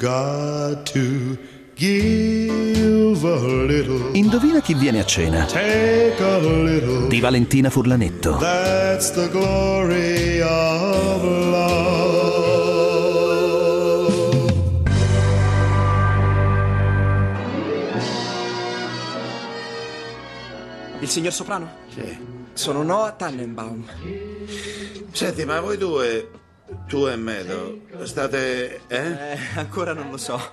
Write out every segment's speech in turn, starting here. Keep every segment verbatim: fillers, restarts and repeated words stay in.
got to give a little. Indovina chi viene a cena? Take a little. Di Valentina Furlanetto. That's the glory of love. Il signor Soprano? Sì. Sono Noah Tannenbaum. Senti, ma voi due, tu e Meadow, state... eh? Eh, ancora non lo so.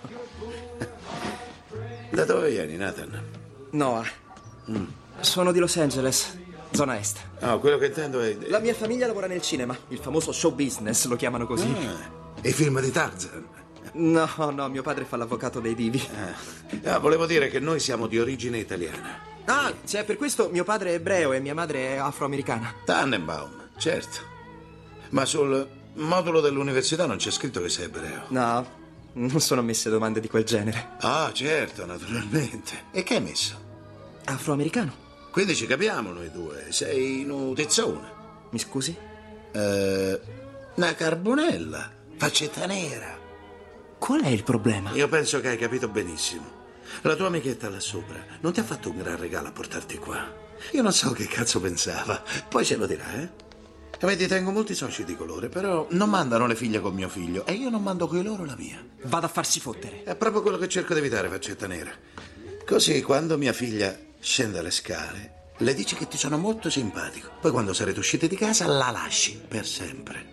Da dove vieni, Nathan? Noah. Mm. Sono di Los Angeles, zona est. No, quello che intendo è... La mia famiglia lavora nel cinema, il famoso show business, lo chiamano così. Ah, i film di Tarzan. No, no, mio padre fa l'avvocato dei divi. Ah, volevo dire che noi siamo di origine italiana. Ah, cioè per questo mio padre è ebreo e mia madre è afroamericana. Tannenbaum, certo. Ma sul modulo dell'università non c'è scritto che sei ebreo. No, non sono messe domande di quel genere. Ah, certo, naturalmente. E che hai messo? Afroamericano. Quindi ci capiamo noi due. Sei un tizzone. Mi scusi? Eh, una carbonella, faccetta nera. Qual è il problema? Io penso che hai capito benissimo. La tua amichetta là sopra non ti ha fatto un gran regalo a portarti qua. Io non so che cazzo pensava. Poi ce lo dirà, eh? Vedi, tengo molti soci di colore, però non mandano le figlie con mio figlio e io non mando coi loro la mia. Vado a farsi fottere. È proprio quello che cerco di evitare, faccetta nera. Così, quando mia figlia scende le scale, le dici che ti sono molto simpatico. Poi, quando sarete usciti di casa, la lasci per sempre.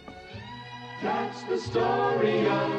That's the story of,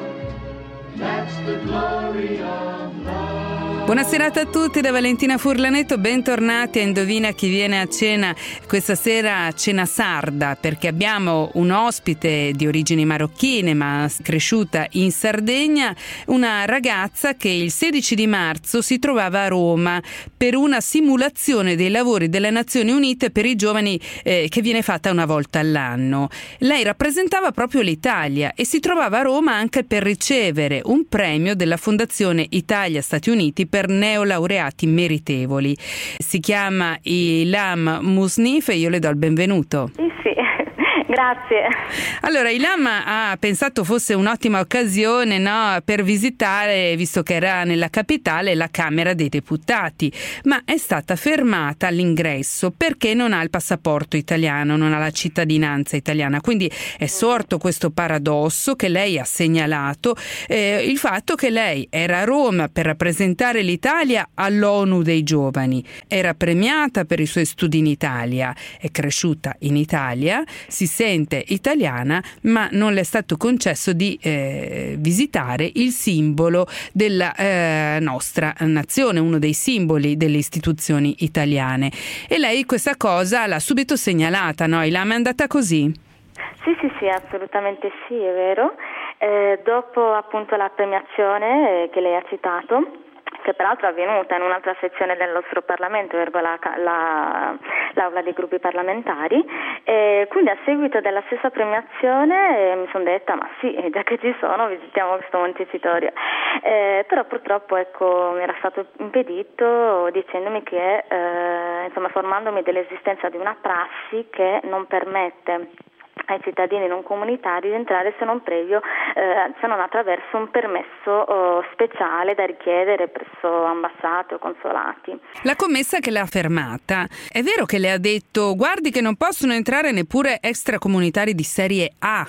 that's the glory of love. Buona serata a tutti da Valentina Furlanetto, bentornati a Indovina chi viene a cena. Questa sera cena sarda, perché abbiamo un ospite di origini marocchine ma cresciuta in Sardegna, una ragazza che il sedici di marzo si trovava a Roma per una simulazione dei lavori delle Nazioni Unite per i giovani eh, che viene fatta una volta all'anno. Lei rappresentava proprio l'Italia e si trovava a Roma anche per ricevere un premio della Fondazione Italia-Stati Uniti per neolaureati meritevoli. Si chiama Ilham Mousnif e io le do il benvenuto. Sì, sì. Grazie. Allora, Ilham ha pensato fosse un'ottima occasione, no, per visitare, visto che era nella capitale, la Camera dei Deputati, ma è stata fermata all'ingresso perché non ha il passaporto italiano, non ha la cittadinanza italiana. Quindi è sorto questo paradosso che lei ha segnalato, eh, il fatto che lei era a Roma per rappresentare l'Italia all'ONU dei giovani, era premiata per i suoi studi in Italia, è cresciuta in Italia, si sente italiana, ma non le è stato concesso di eh, visitare il simbolo della eh, nostra nazione, uno dei simboli delle istituzioni italiane. E lei questa cosa l'ha subito segnalata, no? Ilham, è andata così? Sì, sì, sì, assolutamente sì, è vero. Eh, dopo appunto la premiazione eh, che lei ha citato, che peraltro è avvenuta in un'altra sezione del nostro Parlamento, ergo la, la, l'aula dei gruppi parlamentari, e quindi a seguito della stessa premiazione eh, mi sono detta ma sì, già che ci sono visitiamo questo Montecitorio, eh, però purtroppo ecco mi era stato impedito dicendomi che eh, insomma formandomi dell'esistenza di una prassi che non permette ai cittadini non comunitari di entrare se non previo, eh, se non attraverso un permesso eh, speciale da richiedere presso ambassate o consolati. La commessa che l'ha fermata, è vero che le ha detto guardi che non possono entrare neppure extracomunitari di serie A?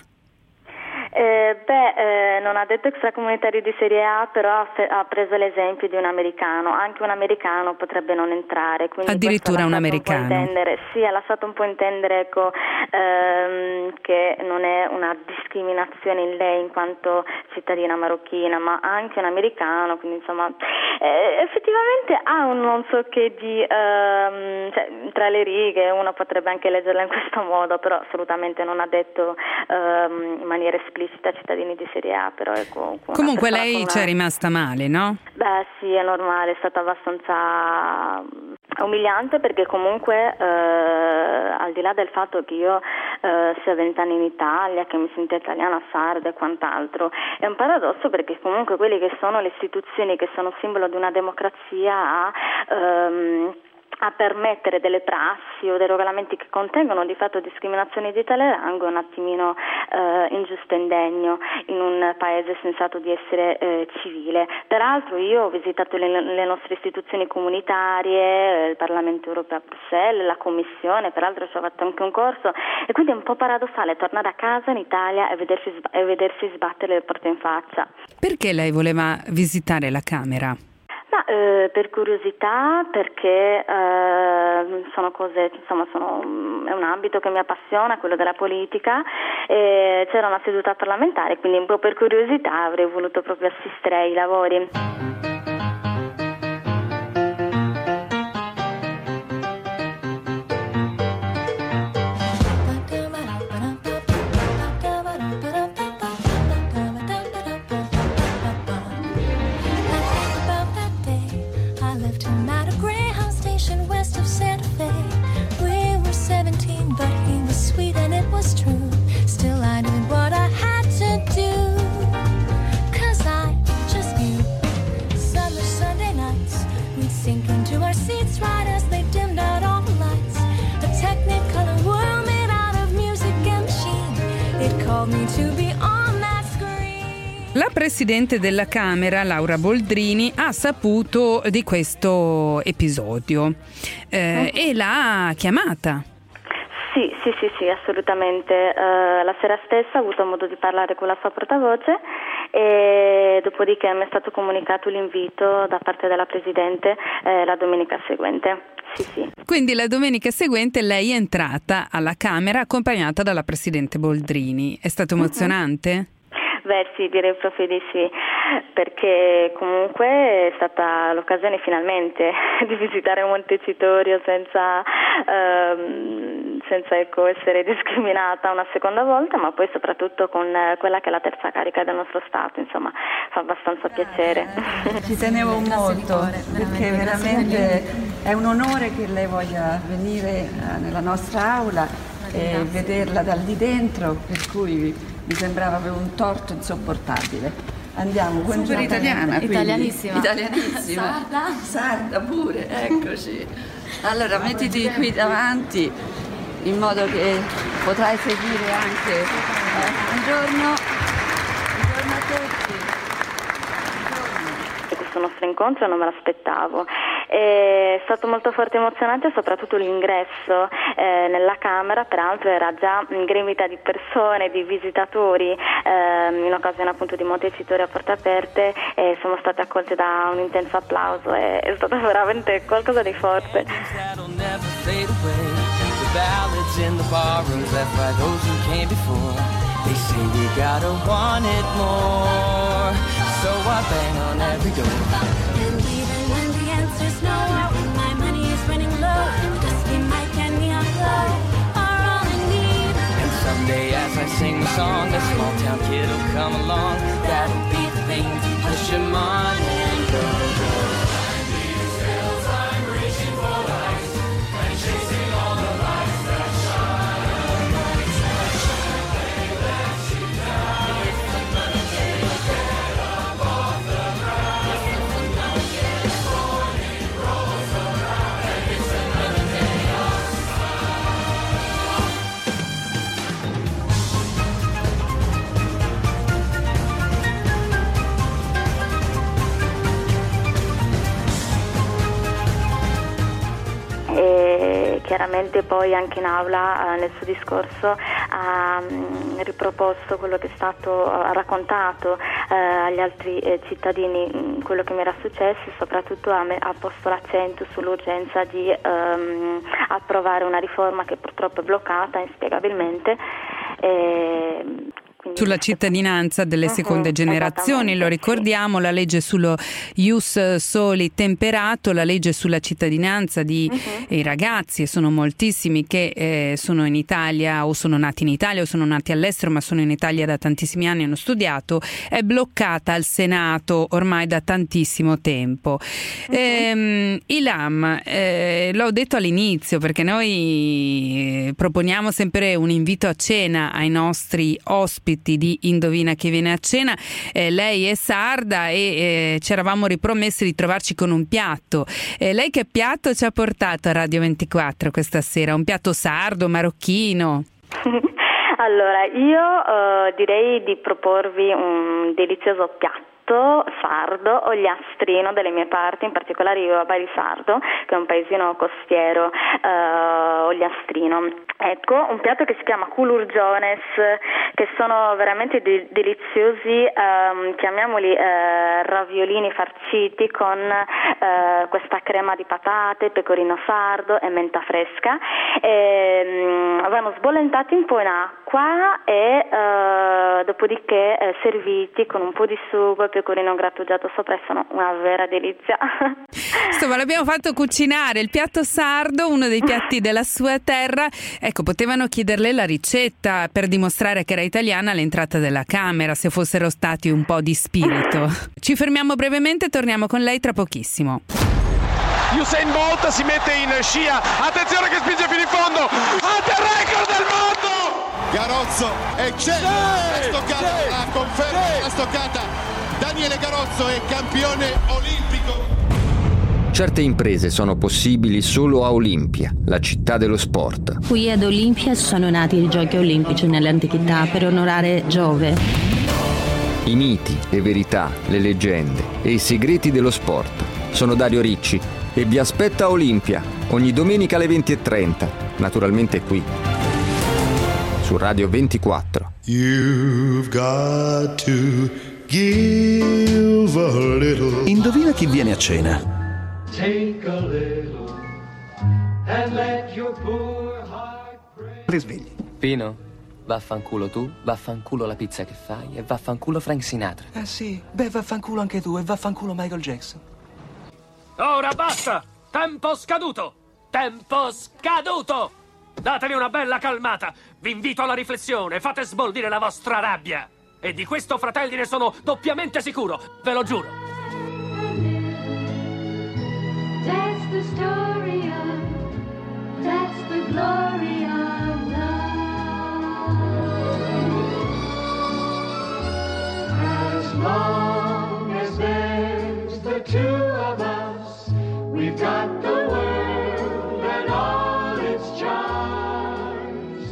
Eh, beh, eh, non ha detto extracomunitari di serie A, però ha, fe- ha preso l'esempio di un americano. Anche un americano potrebbe non entrare. Addirittura un americano. Un intendere, sì, ha lasciato un po' intendere ecco, ehm, che non è una discriminazione in lei in quanto cittadina marocchina, ma anche un americano. Quindi insomma, eh, effettivamente ha un non so che di ehm, cioè, tra le righe uno potrebbe anche leggerla in questo modo, però assolutamente non ha detto ehm, in maniera esplicita cittadini di serie A, però ecco, comunque lei ci è rimasta male, no? Beh sì, è normale, è stata abbastanza umiliante perché comunque eh, al di là del fatto che io eh, sia vent'anni in Italia, che mi sento italiana, sarda e quant'altro, è un paradosso perché comunque quelle che sono le istituzioni che sono simbolo di una democrazia ha ehm, a permettere delle prassi o dei regolamenti che contengono di fatto discriminazioni di tale rango è un attimino eh, ingiusto e indegno in un paese sensato di essere eh, civile. Peraltro io ho visitato le, le nostre istituzioni comunitarie, eh, il Parlamento europeo a Bruxelles, la Commissione, peraltro ci ho fatto anche un corso, e quindi è un po' paradossale tornare a casa in Italia e vedersi, e vedersi sbattere le porte in faccia. Perché lei voleva visitare la Camera? Ma, eh, per curiosità, perché eh, sono cose, insomma, sono, è un ambito che mi appassiona, quello della politica, e c'era una seduta parlamentare, quindi un po' per curiosità avrei voluto proprio assistere ai lavori. La Presidente della Camera, Laura Boldrini, ha saputo di questo episodio eh, e l'ha chiamata. Sì, sì, sì, sì, assolutamente. Uh, la sera stessa ho avuto modo di parlare con la sua portavoce e dopodiché mi è stato comunicato l'invito da parte della Presidente eh, la domenica seguente. Sì, sì. Quindi la domenica seguente lei è entrata alla Camera accompagnata dalla Presidente Boldrini. È stato emozionante? Uh-huh. Beh sì, direi proprio di sì, perché comunque è stata l'occasione finalmente di visitare Montecitorio senza, ehm, senza ecco, essere discriminata una seconda volta, ma poi soprattutto con quella che è la terza carica del nostro Stato, insomma fa abbastanza piacere. Ci tenevo molto, perché veramente è un onore che lei voglia venire nella nostra aula e vederla dal di dentro, per cui mi sembrava proprio un torto insopportabile. Andiamo, super italiana, quindi. Italianissima. Italianissima. Sarda? Sarda pure, eccoci. Allora mettiti qui davanti in modo che potrai seguire anche. Eh, buongiorno. Buongiorno a tutti. Buongiorno. Questo nostro incontro non me l'aspettavo. È stato molto forte e emozionante soprattutto l'ingresso eh, nella Camera, peraltro era già in gremita di persone, di visitatori eh, in occasione appunto di Montecitorio a porte aperte, e siamo state accolte da un intenso applauso, e è stato veramente qualcosa di forte. There's no when my money is running low. Dusty mic and neon glow are all I need. And someday as I sing the song, a small town kid will come along. That'll be the thing to push him on and go, go. Climb these hills, I'm reaching for lights and chasing all the lights that shine. I shine, they let you down. Get up off the ground. E chiaramente poi anche in aula eh, nel suo discorso ha mh, riproposto quello che è stato, ha raccontato eh, agli altri eh, cittadini mh, quello che mi era successo, e soprattutto ha, me, ha posto l'accento sull'urgenza di ehm, approvare una riforma che purtroppo è bloccata inspiegabilmente. E, sulla cittadinanza delle uh-huh, seconde generazioni, lo ricordiamo, sì. La legge sullo ius soli temperato, la legge sulla cittadinanza di uh-huh. i ragazzi, e sono moltissimi che eh, sono in Italia o sono nati in Italia o sono nati all'estero ma sono in Italia da tantissimi anni, hanno studiato, è bloccata al Senato ormai da tantissimo tempo. Uh-huh. Ehm, Ilham, eh, l'ho detto all'inizio perché noi proponiamo sempre un invito a cena ai nostri ospiti Giorgetti di Indovina chi viene a cena. Eh, lei è sarda e eh, ci eravamo ripromessi di trovarci con un piatto. Eh, lei che piatto ci ha portato a Radio ventiquattro questa sera? Un piatto sardo, marocchino? Allora, io uh, direi di proporvi un delizioso piatto sardo, ogliastrino delle mie parti, in particolare io a Bari Sardo, che è un paesino costiero, uh, ogliastrino. Ecco, un piatto che si chiama culurgiones, che sono veramente de- deliziosi, um, chiamiamoli uh, raviolini farciti con uh, questa crema di patate, pecorino sardo e menta fresca. E, um, vanno sbollentati un po' in acqua e uh, dopodiché uh, serviti con un po' di sugo e pecorino grattugiato sopra, e sono una vera delizia. Insomma, l'abbiamo fatto cucinare il piatto sardo, uno dei piatti della sua terra. Ecco, potevano chiederle la ricetta per dimostrare che era italiana all'entrata della Camera, se fossero stati un po' di spirito. Ci fermiamo brevemente e torniamo con lei tra pochissimo. Usain Bolt si mette in scia, attenzione che spinge fino in fondo, alto record del mondo! Garozzo eccelle, la stoccata, la conferma della stoccata. Daniele Garozzo è campione olimpico. Certe imprese sono possibili solo a Olimpia, la città dello sport. Qui ad Olimpia sono nati i Giochi Olimpici nell'antichità per onorare Giove. I miti, le verità, le leggende e i segreti dello sport. Sono Dario Ricci e vi aspetta a Olimpia ogni domenica alle venti e trenta, naturalmente qui, su Radio ventiquattro. You've got to give a little. Indovina chi viene a cena. Take a little and let your poor heart break. Risvegli. Pino, vaffanculo tu, vaffanculo la pizza che fai e vaffanculo Frank Sinatra. Eh sì, beh, vaffanculo anche tu e vaffanculo Michael Jackson. Ora basta! Tempo scaduto! Tempo scaduto! Datevi una bella calmata! Vi invito alla riflessione, fate sboldire la vostra rabbia! E di questo, fratelli, ne sono doppiamente sicuro, ve lo giuro! That's the story of, that's the glory of love. As long as there's the two of us, we've got the world and all its charms.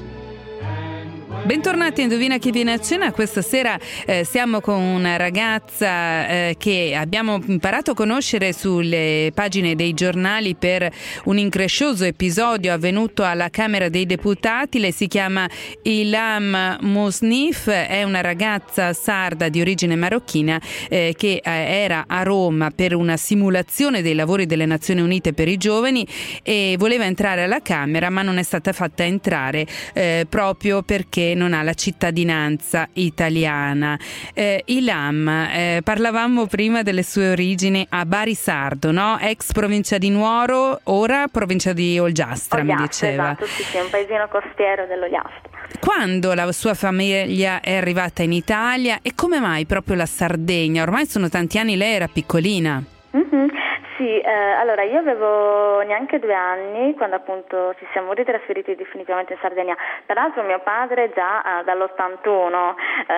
Bentornati a Indovina chi viene a cena. Questa sera eh, siamo con una ragazza eh, che abbiamo imparato a conoscere sulle pagine dei giornali per un increscioso episodio avvenuto alla Camera dei Deputati. Lei si chiama Ilham Mousnif, è una ragazza sarda di origine marocchina eh, che eh, era a Roma per una simulazione dei lavori delle Nazioni Unite per i giovani e voleva entrare alla Camera, ma non è stata fatta entrare eh, proprio perché non ha la cittadinanza italiana. Eh, Ilham, eh, parlavamo prima delle sue origini a Bari Sardo, no? Ex provincia di Nuoro, ora provincia di Olgiastra, Olgiastra, mi diceva. Esatto, sì, sì, un paesino costiero dell'Olgiastra. Quando la sua famiglia è arrivata in Italia e come mai proprio la Sardegna? Ormai sono tanti anni, lei era piccolina. Mm-hmm. Sì, eh, allora io avevo neanche due anni quando appunto ci siamo ritrasferiti definitivamente in Sardegna. Peraltro mio padre già eh, dall'ottantuno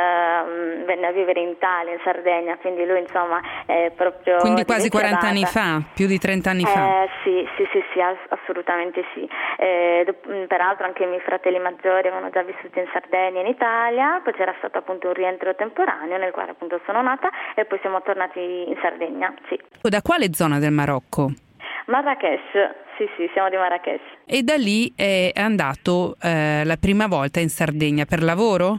eh, venne a vivere in Italia, in Sardegna, quindi lui insomma è proprio... Quindi quasi quaranta anni fa, più di trenta anni eh, fa. Sì, sì, sì, sì, assolutamente sì. Eh, do- peraltro anche i miei fratelli maggiori avevano già vissuto in Sardegna e in Italia, poi c'era stato appunto un rientro temporaneo nel quale appunto sono nata e poi siamo tornati in Sardegna, sì. Da quale zona del Marocco? Marrakesh, sì sì, siamo di Marrakesh. E da lì è andato eh, la prima volta in Sardegna per lavoro?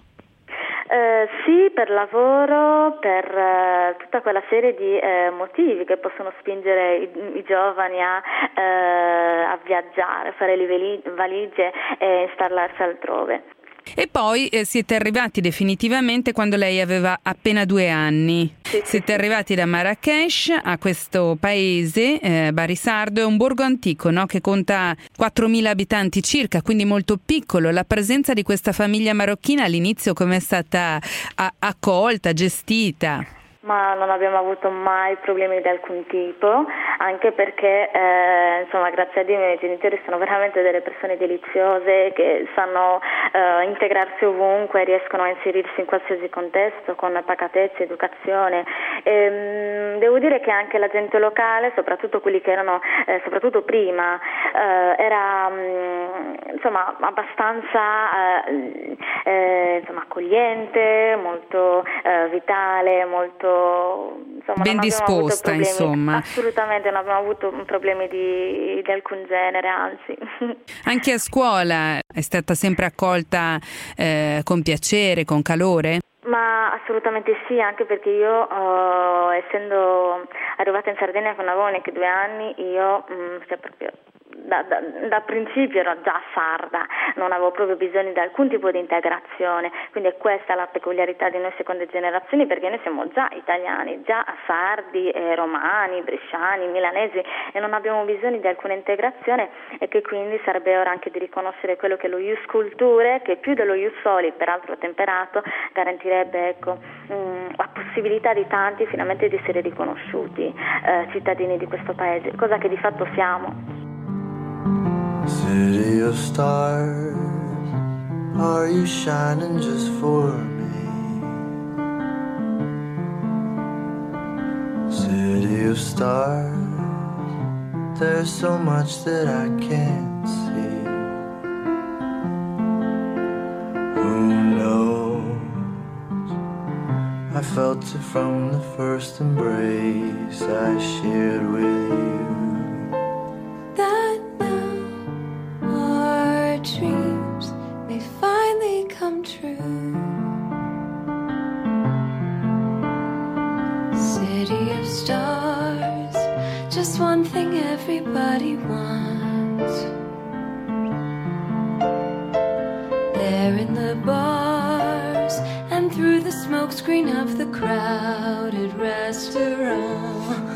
Eh, sì, per lavoro, per eh, tutta quella serie di eh, motivi che possono spingere i, i giovani a, eh, a viaggiare, a fare le vali- valigie e installarsi altrove. E poi eh, siete arrivati definitivamente quando lei aveva appena due anni. Sì, siete sì, arrivati da Marrakesh a questo paese, eh, Bari Sardo, è un borgo antico, no? Che conta quattromila abitanti circa, quindi molto piccolo. La presenza di questa famiglia marocchina all'inizio come è stata a- accolta, gestita? Ma non abbiamo avuto mai problemi di alcun tipo, anche perché eh, insomma, grazie a Dio i miei genitori sono veramente delle persone deliziose che sanno eh, integrarsi ovunque, riescono a inserirsi in qualsiasi contesto con pacatezza, educazione. E, mh, devo dire che anche la gente locale, soprattutto quelli che erano, eh, soprattutto prima, eh, era mh, insomma abbastanza eh, eh, insomma, accogliente, molto eh, vitale, molto insomma, ben disposta, insomma. Assolutamente non abbiamo avuto problemi di, di alcun genere, anzi. Anche a scuola è stata sempre accolta eh, con piacere, con calore? Ma assolutamente sì, anche perché io, oh, essendo arrivata in Sardegna con avevo neanche due anni, io mh, cioè proprio Da, da, da principio ero già sarda, non avevo proprio bisogno di alcun tipo di integrazione, quindi è questa la peculiarità di noi seconde generazioni, perché noi siamo già italiani, già sardi, eh, romani, bresciani, milanesi, e non abbiamo bisogno di alcuna integrazione, e che quindi sarebbe ora anche di riconoscere quello che è lo ius culture, che più dello ius soli, peraltro temperato, garantirebbe ecco, mh, la possibilità di tanti finalmente di essere riconosciuti eh, cittadini di questo paese, cosa che di fatto siamo. City of stars, are you shining just for me? City of stars, there's so much that I can't see. Who knows? I felt it from the first embrace I shared with you. Dreams may finally come true. City of stars, just one thing everybody wants. There in the bars and through the smokescreen of the crowded restaurants.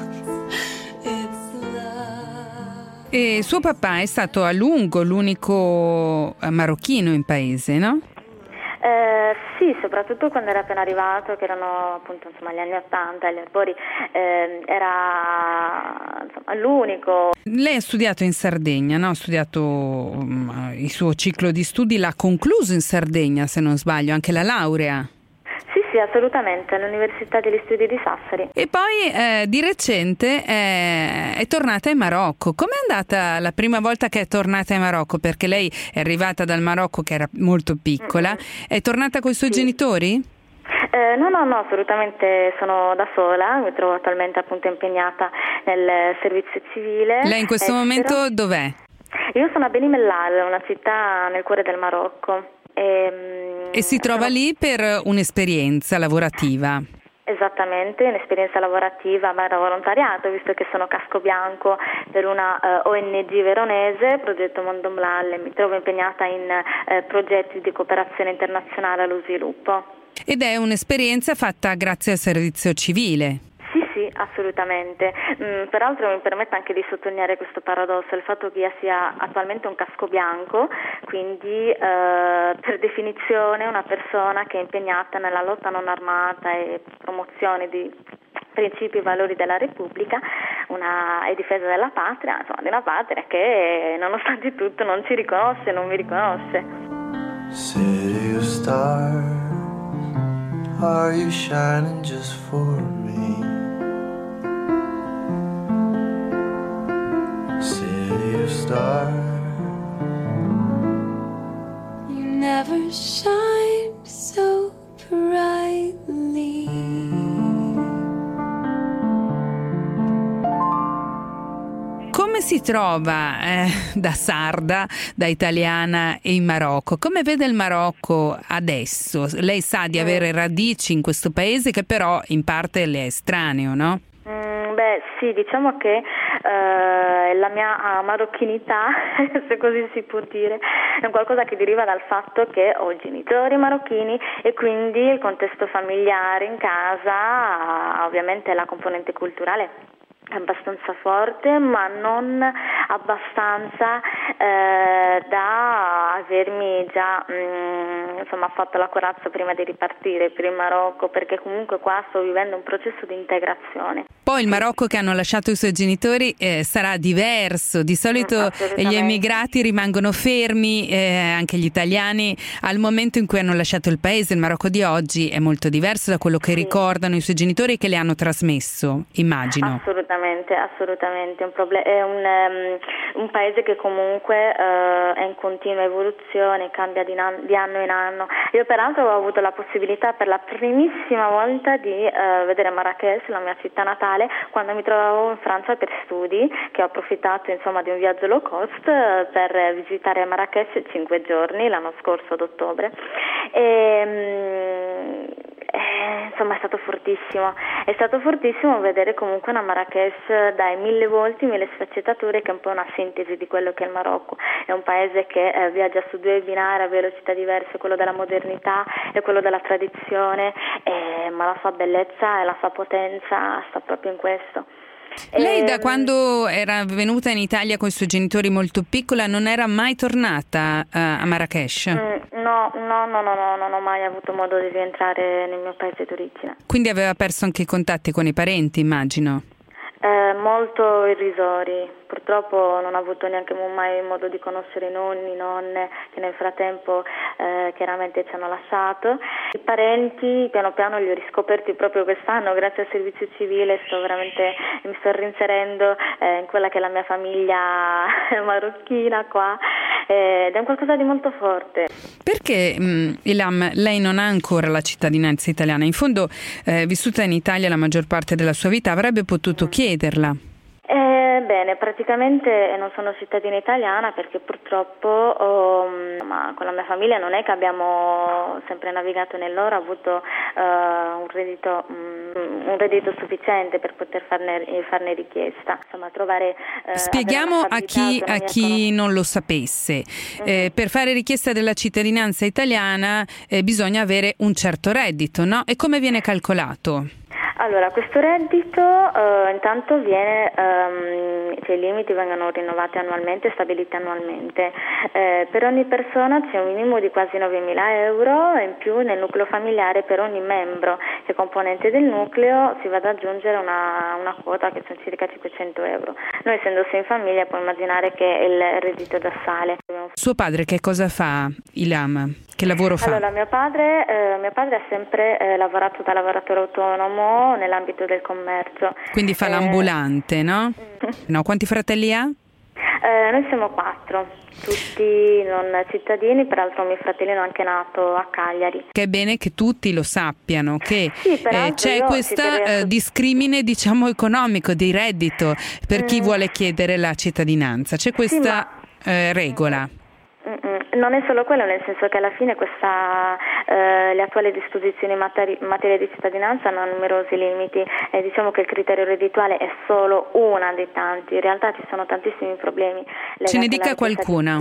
E suo papà è stato a lungo l'unico marocchino in paese, no? Eh, sì, soprattutto quando era appena arrivato, che erano appunto insomma gli anni ottanta, gli albori, eh, era insomma l'unico. Lei ha studiato in Sardegna, no? Ha studiato um, il suo ciclo di studi, l'ha concluso in Sardegna, se non sbaglio, anche la laurea. Sì, sì, assolutamente, all'Università degli Studi di Sassari. E poi eh, di recente eh, è tornata in Marocco. Com'è andata la prima volta che è tornata in Marocco? Perché lei è arrivata dal Marocco che era molto piccola. Mm-hmm. È tornata con i suoi sì. genitori? Eh, no, no, no, assolutamente sono da sola, mi trovo attualmente appunto impegnata nel servizio civile. Lei in questo estero. momento dov'è? Io sono a Beni Mellal, una città nel cuore del Marocco. E, e si trova sono... lì per un'esperienza lavorativa? Esattamente, un'esperienza lavorativa, ma da volontariato, visto che sono casco bianco per una uh, O N G veronese, Progetto Mondo Mlalle. Mi trovo impegnata in uh, progetti di cooperazione internazionale allo sviluppo. Ed è un'esperienza fatta grazie al servizio civile? Sì, sì, assolutamente. Mm, peraltro mi permette anche di sottolineare questo paradosso, il fatto che io sia attualmente un casco bianco, quindi eh, per definizione una persona che è impegnata nella lotta non armata e promozione di principi e valori della Repubblica, una, e difesa della patria, insomma di una patria che nonostante tutto non ci riconosce, non mi riconosce. City of stars, are you shining just for me? City of stars, you never shine so brightly. Come si trova eh, da sarda, da italiana in Marocco? Come vede il Marocco adesso? Lei sa di avere radici in questo paese che però in parte le è estraneo, no? Mm, beh sì, diciamo che eh, la mia marocchinità, se così si può dire, è qualcosa che deriva dal fatto che ho genitori marocchini e quindi il contesto familiare in casa, ovviamente la componente culturale abbastanza forte, ma non abbastanza eh, da avermi già mh, insomma fatto la corazza prima di ripartire per il Marocco, perché comunque qua sto vivendo un processo di integrazione. Poi il Marocco, che hanno lasciato i suoi genitori, eh, sarà diverso. Di solito mm, gli emigrati rimangono fermi, eh, anche gli italiani, al momento in cui hanno lasciato il paese. Il Marocco di oggi è molto diverso da quello che sì. ricordano i suoi genitori e che le hanno trasmesso, immagino. Assolutamente, assolutamente. Un proble- è un, um, un paese che comunque uh, è in continua evoluzione, cambia di, na- di anno in anno. Io peraltro ho avuto la possibilità per la primissima volta di uh, vedere Marrakech, la mia città natale, quando mi trovavo in Francia per studi, che ho approfittato insomma di un viaggio low cost uh, per visitare Marrakech cinque giorni l'anno scorso ad ottobre. E, um, Eh, insomma è stato fortissimo, è stato fortissimo vedere comunque una Marrakech dai mille volti, mille sfaccettature, che è un po' una sintesi di quello che è il Marocco. È un paese che eh, viaggia su due binari a velocità diverse, quello della modernità e quello della tradizione, eh, ma la sua bellezza e la sua potenza sta proprio in questo. Lei da quando era venuta in Italia con i suoi genitori molto piccola non era mai tornata uh, a Marrakech? Mm, no, no, no, no, no, non ho mai avuto modo di rientrare nel mio paese d'origine. Quindi aveva perso anche i contatti con i parenti, immagino? Eh, molto irrisori, purtroppo non ho avuto neanche mai modo di conoscere i nonni, nonne, che nel frattempo eh, chiaramente ci hanno lasciato. I parenti piano piano li ho riscoperti proprio quest'anno, grazie al servizio civile sto veramente, mi sto reinserendo eh, in quella che è la mia famiglia marocchina qua, eh, ed è un qualcosa di molto forte. Perché mh, Ilham, lei non ha ancora la cittadinanza italiana? In fondo, eh, vissuta in Italia la maggior parte della sua vita, avrebbe potuto chiederla. Eh, bene, praticamente non sono cittadina italiana perché purtroppo oh, ma con la mia famiglia non è che abbiamo sempre navigato nell'oro, ho avuto uh, un reddito um, un reddito sufficiente per poter farne, farne richiesta. Insomma, trovare uh, Spieghiamo a chi, a chi non lo sapesse. Mm-hmm. Eh, per fare richiesta della cittadinanza italiana eh, bisogna avere un certo reddito, no? E come viene calcolato? Allora, questo reddito uh, intanto viene, um, cioè i limiti vengono rinnovati annualmente, stabiliti annualmente. Eh, per ogni persona c'è un minimo di quasi novemila euro e in più nel nucleo familiare per ogni membro che è componente del nucleo si va ad aggiungere una, una quota che sono circa cinquecento euro. Noi essendo sei in famiglia puoi immaginare che il reddito già sale. Suo padre che cosa fa, Ilham? Che lavoro fa? Allora, mio padre, eh, mio padre ha sempre eh, lavorato da lavoratore autonomo nell'ambito del commercio. Quindi fa eh, l'ambulante, no? No, quanti fratelli ha? Eh, noi siamo quattro, tutti non cittadini, peraltro mio fratellino è anche nato a Cagliari. Che è bene che tutti lo sappiano, che sì, eh, c'è questa eh, discrimine, diciamo, economico di reddito per mm. chi vuole chiedere la cittadinanza. C'è questa sì, ma... eh, regola. Mm-mm. Non è solo quello, nel senso che alla fine questa, eh, le attuali disposizioni in materi- materia di cittadinanza hanno numerosi limiti e diciamo che il criterio reddituale è solo una dei tanti, in realtà ci sono tantissimi problemi legati. Ce ne dica qualcuna.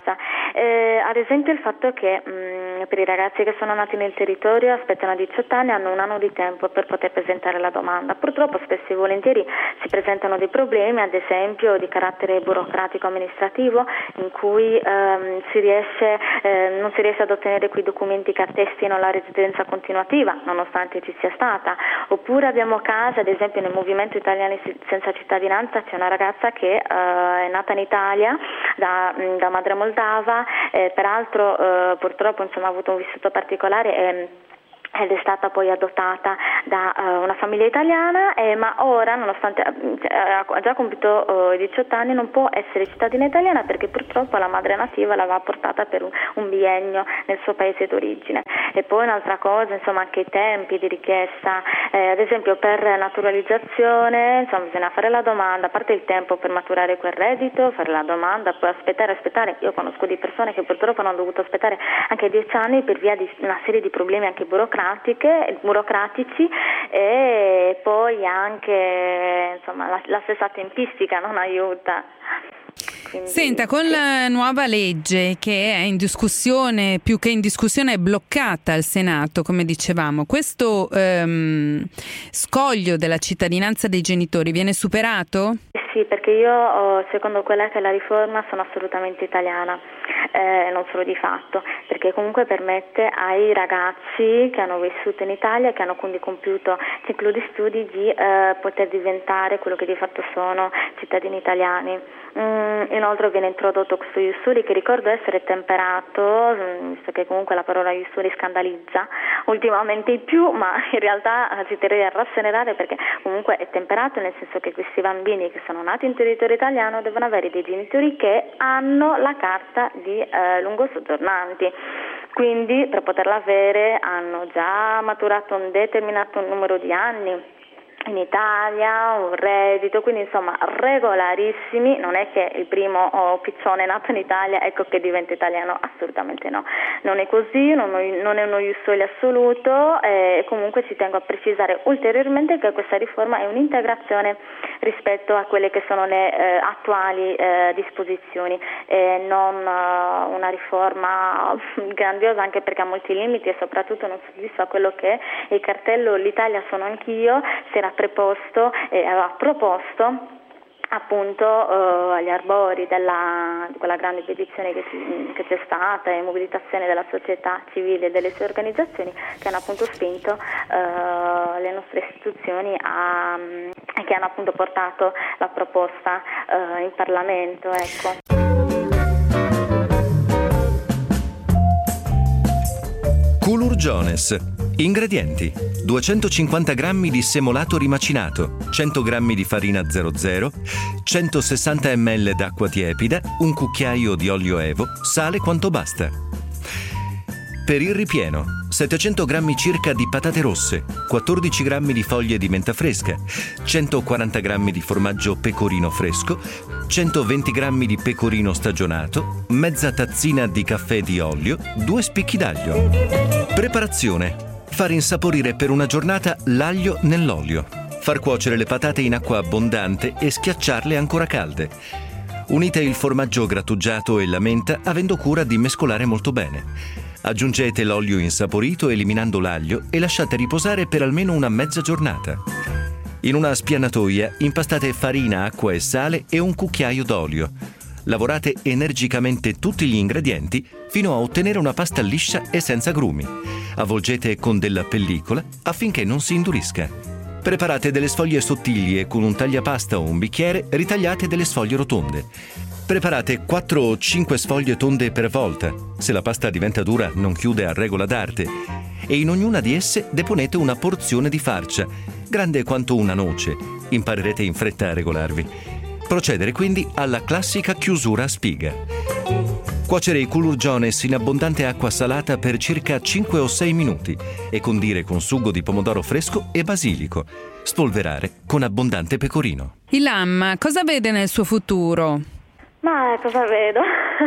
Eh, ad esempio il fatto che mh, per i ragazzi che sono nati nel territorio aspettano diciotto anni, hanno un anno di tempo per poter presentare la domanda. Purtroppo spesso e volentieri si presentano dei problemi, ad esempio di carattere burocratico amministrativo, in cui ehm, si riesce Eh, non si riesce ad ottenere quei documenti che attestino la residenza continuativa nonostante ci sia stata, oppure abbiamo casi, ad esempio nel movimento Italiani senza cittadinanza c'è una ragazza che eh, è nata in Italia da, da madre moldava, eh, peraltro eh, purtroppo insomma, ha avuto un vissuto particolare e ed è stata poi adottata da uh, una famiglia italiana, eh, ma ora, nonostante uh, ha già compiuto uh, diciotto anni, non può essere cittadina italiana perché purtroppo la madre nativa l'aveva portata per un, un biennio nel suo paese d'origine. E poi un'altra cosa, insomma, anche i tempi di richiesta, eh, ad esempio per naturalizzazione, insomma, bisogna fare la domanda, a parte il tempo per maturare quel reddito, fare la domanda, poi aspettare, aspettare. Io conosco di persone che purtroppo hanno dovuto aspettare anche dieci anni per via di una serie di problemi anche burocratici burocratici e poi anche insomma la, la stessa tempistica non aiuta. Quindi, Senta, con sì. la nuova legge che è in discussione, più che in discussione è bloccata al Senato, come dicevamo, questo ehm, scoglio della cittadinanza dei genitori viene superato? Sì, perché io, oh, secondo quella che è la riforma, sono assolutamente italiana, eh, non solo di fatto, perché comunque permette ai ragazzi che hanno vissuto in Italia, che hanno quindi compiuto ciclo di studi, di eh, poter diventare quello che di fatto sono, cittadini italiani. Mm, inoltre viene introdotto questo ius soli, che ricordo essere temperato, visto che comunque la parola ius soli scandalizza ultimamente di più, ma in realtà ci terrei a rasserenare, perché comunque è temperato nel senso che questi bambini che sono nati in territorio italiano devono avere dei genitori che hanno la carta di eh, lungo soggiornanti. Quindi per poterla avere hanno già maturato un determinato numero di anni in Italia, un reddito, quindi insomma regolarissimi. Non è che il primo oh, piccione nato in Italia ecco che diventa italiano, assolutamente no, non è così, non, non è uno ius soli assoluto, e comunque ci tengo a precisare ulteriormente che questa riforma è un'integrazione rispetto a quelle che sono le eh, attuali eh, disposizioni, e non uh, una riforma grandiosa, anche perché ha molti limiti e soprattutto non soddisfa quello che è il cartello L'Italia sono anch'io si era preposto e aveva proposto appunto uh, agli arbori della, di quella grande petizione che, ci, che c'è stata e mobilitazione della società civile e delle sue organizzazioni, che hanno appunto spinto uh, le nostre istituzioni a, e che hanno appunto portato la proposta uh, in Parlamento, ecco. Culurgiones. Ingredienti: duecentocinquanta grammi di semolato rimacinato, cento grammi di farina zero zero, centosessanta millilitri d'acqua tiepida, un cucchiaio di olio evo, sale quanto basta. Per il ripieno: settecento grammi circa di patate rosse, quattordici grammi di foglie di menta fresca, centoquaranta grammi di formaggio pecorino fresco, centoventi grammi di pecorino stagionato, mezza tazzina di caffè di olio, due spicchi d'aglio. Preparazione: far insaporire per una giornata l'aglio nell'olio, far cuocere le patate in acqua abbondante e schiacciarle ancora calde. Unite il formaggio grattugiato e la menta avendo cura di mescolare molto bene. Aggiungete l'olio insaporito eliminando l'aglio e lasciate riposare per almeno una mezza giornata. In una spianatoia impastate farina, acqua e sale e un cucchiaio d'olio. Lavorate energicamente tutti gli ingredienti fino a ottenere una pasta liscia e senza grumi. Avvolgete con della pellicola affinché non si indurisca. Preparate delle sfoglie sottili e con un tagliapasta o un bicchiere ritagliate delle sfoglie rotonde. Preparate quattro o cinque sfoglie tonde per volta. Se la pasta diventa dura non chiude a regola d'arte. E in ognuna di esse deponete una porzione di farcia, grande quanto una noce. Imparerete in fretta a regolarvi. Procedere quindi alla classica chiusura a spiga. Cuocere i culurgiones in abbondante acqua salata per circa cinque o sei minuti e condire con sugo di pomodoro fresco e basilico. Spolverare con abbondante pecorino. Ilham, cosa vede nel suo futuro? Ma cosa vedo?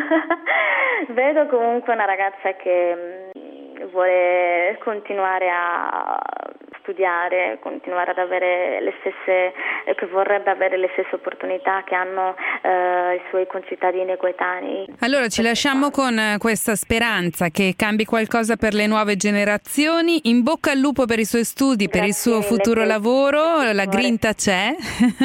Vedo comunque una ragazza che vuole continuare a studiare, continuare ad avere le stesse, che vorrebbe avere le stesse opportunità che hanno eh, i suoi concittadini e coetanei. Allora ci lasciamo con questa speranza che cambi qualcosa per le nuove generazioni. In bocca al lupo per i suoi studi, Grazie per il suo futuro mille. lavoro, la grinta c'è.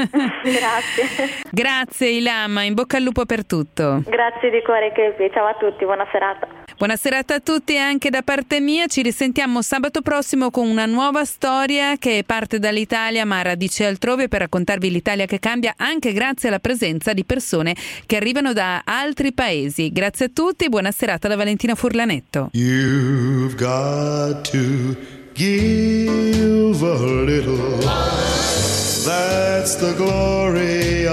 Grazie. Grazie Ilham, in bocca al lupo per tutto. Grazie di cuore Kepi, ciao a tutti, buona serata. Buona serata a tutti anche da parte mia, ci risentiamo sabato prossimo con una nuova storia che parte dall'Italia ma ha radici altrove per raccontarvi l'Italia che cambia anche grazie alla presenza di persone che arrivano da altri paesi. Grazie a tutti, buona serata da Valentina Furlanetto. You've got to give a little, that's the glory